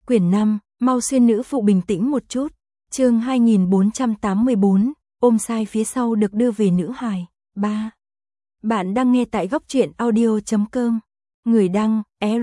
Quyển 5, mau xuyên nữ phụ bình tĩnh một chút. Chương 2484, ôm sai phía sau được đưa về nữ hài. 3. Bạn đang nghe tại góc truyện audio.com. Người đăng,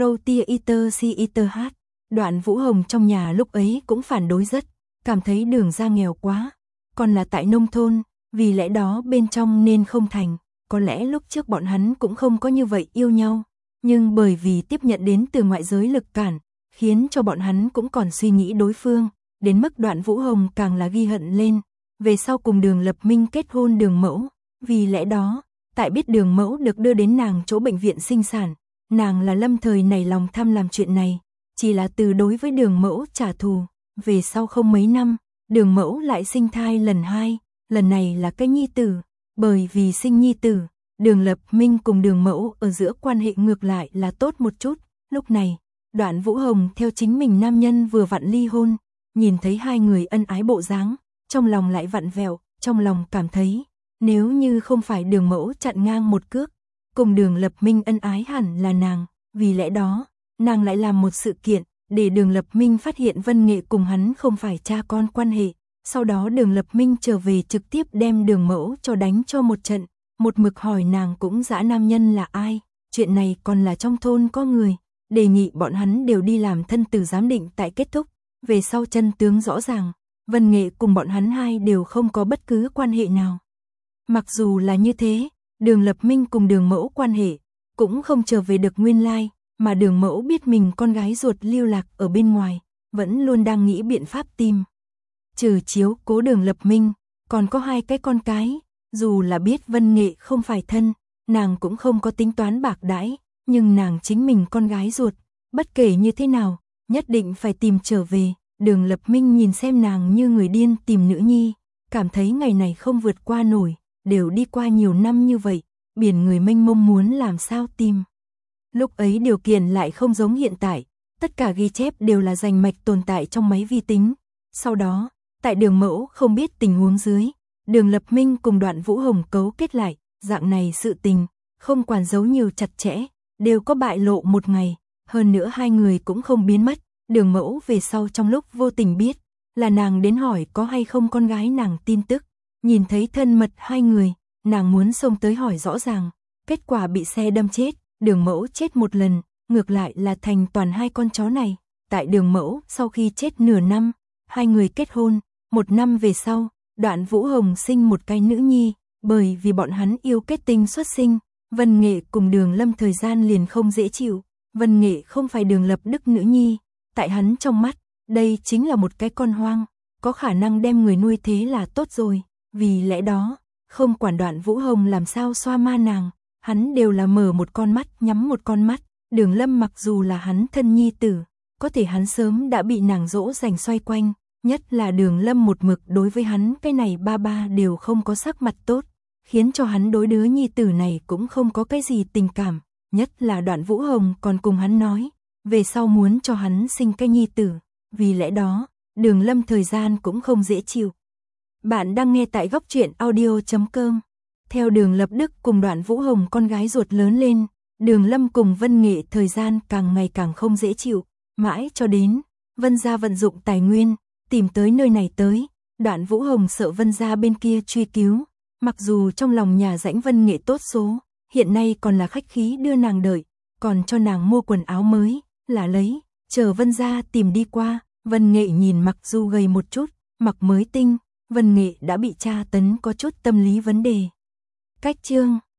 Erotiaiter. Đoạn Vũ Hồng trong nhà lúc ấy cũng phản đối rất, cảm thấy Đường ra nghèo quá, còn là tại nông thôn, vì lẽ đó bên trong nên không thành. Có lẽ lúc trước bọn hắn cũng không có như vậy yêu nhau, nhưng bởi vì tiếp nhận đến từ ngoại giới lực cản, khiến cho bọn hắn cũng còn suy nghĩ đối phương, đến mức Đoạn Vũ Hồng càng là ghi hận lên, về sau cùng Đường Lập Minh kết hôn Đường Mẫu, vì lẽ đó, tại biết Đường Mẫu được đưa đến nàng chỗ bệnh viện sinh sản, nàng là lâm thời nảy lòng tham làm chuyện này, chỉ là từ đối với Đường Mẫu trả thù, về sau không mấy năm, Đường Mẫu lại sinh thai lần 2, lần này là cái nhi tử, bởi vì sinh nhi tử, Đường Lập Minh cùng Đường Mẫu ở giữa quan hệ ngược lại là tốt một chút, lúc này, Đoạn Vũ Hồng theo chính mình nam nhân vừa vặn ly hôn, nhìn thấy hai người ân ái bộ dáng, trong lòng lại vặn vẹo, trong lòng cảm thấy, nếu như không phải Đường Mẫu chặn ngang một cước, cùng Đường Lập Minh ân ái hẳn là nàng, vì lẽ đó, nàng lại làm một sự kiện, để Đường Lập Minh phát hiện Vân Nghệ cùng hắn không phải cha con quan hệ, sau đó Đường Lập Minh trở về trực tiếp đem Đường Mẫu cho đánh cho một trận, một mực hỏi nàng cũng dã nam nhân là ai, chuyện này còn là trong thôn có người, đề nghị bọn hắn đều đi làm thân tử giám định tại kết thúc, về sau chân tướng rõ ràng, Vân Nghệ cùng bọn hắn hai đều không có bất cứ quan hệ nào. Mặc dù là như thế, Đường Lập Minh cùng Đường Mẫu quan hệ cũng không trở về được nguyên lai, mà Đường Mẫu biết mình con gái ruột lưu lạc ở bên ngoài, vẫn luôn đang nghĩ biện pháp tìm. Trừ chiếu cố Đường Lập Minh, còn có hai cái con cái, dù là biết Vân Nghệ không phải thân, nàng cũng không có tính toán bạc đãi, nhưng nàng chính mình con gái ruột, bất kể như thế nào, nhất định phải tìm trở về. Đường Lập Minh nhìn xem nàng như người điên tìm nữ nhi, cảm thấy ngày này không vượt qua nổi, đều đi qua nhiều năm như vậy, biển người mênh mông muốn làm sao tìm. Lúc ấy điều kiện lại không giống hiện tại, tất cả ghi chép đều là rành mạch tồn tại trong máy vi tính. Sau đó, tại Đường Mẫu không biết tình huống dưới, Đường Lập Minh cùng Đoạn Vũ Hồng cấu kết lại, dạng này sự tình, không quản giấu nhiều chặt chẽ, đều có bại lộ một ngày, hơn nữa hai người cũng không biến mất. Đường Mẫu về sau trong lúc vô tình biết, là nàng đến hỏi có hay không con gái nàng tin tức, nhìn thấy thân mật hai người, nàng muốn xông tới hỏi rõ ràng, kết quả bị xe đâm chết, Đường Mẫu chết một lần, ngược lại là thành toàn hai con chó này. Tại Đường Mẫu sau khi chết nửa năm, hai người kết hôn, một năm về sau, Đoạn Vũ Hồng sinh một cái nữ nhi, bởi vì bọn hắn yêu kết tinh xuất sinh, Vân Nghệ cùng Đường Lâm thời gian liền không dễ chịu, Vân Nghệ không phải Đường Lập Đức nữ nhi, tại hắn trong mắt, đây chính là một cái con hoang, có khả năng đem người nuôi thế là tốt rồi, vì lẽ đó, không quản Đoạn Vũ Hồng làm sao xoa ma nàng, hắn đều là mở một con mắt nhắm một con mắt. Đường Lâm mặc dù là hắn thân nhi tử, có thể hắn sớm đã bị nàng dỗ dành xoay quanh, nhất là Đường Lâm một mực đối với hắn cái này ba ba đều không có sắc mặt tốt, khiến cho hắn đối đứa nhi tử này cũng không có cái gì tình cảm, nhất là Đoạn Vũ Hồng còn cùng hắn nói, về sau muốn cho hắn sinh cái nhi tử, vì lẽ đó, Đường Lâm thời gian cũng không dễ chịu. Bạn đang nghe tại góc truyện audio.com. Theo Đường Lập Đức cùng Đoạn Vũ Hồng con gái ruột lớn lên, Đường Lâm cùng Vân Nghệ thời gian càng ngày càng không dễ chịu, mãi cho đến Vân gia vận dụng tài nguyên, tìm tới nơi này tới, Đoạn Vũ Hồng sợ Vân gia bên kia truy cứu, mặc dù trong lòng nhà rãnh Vân Nghệ tốt số, hiện nay còn là khách khí đưa nàng đợi, còn cho nàng mua quần áo mới, là lấy, chờ Vân gia tìm đi qua, Vân Nghệ nhìn mặc dù gầy một chút, mặc mới tinh, Vân Nghệ đã bị tra tấn có chút tâm lý vấn đề. Cách chương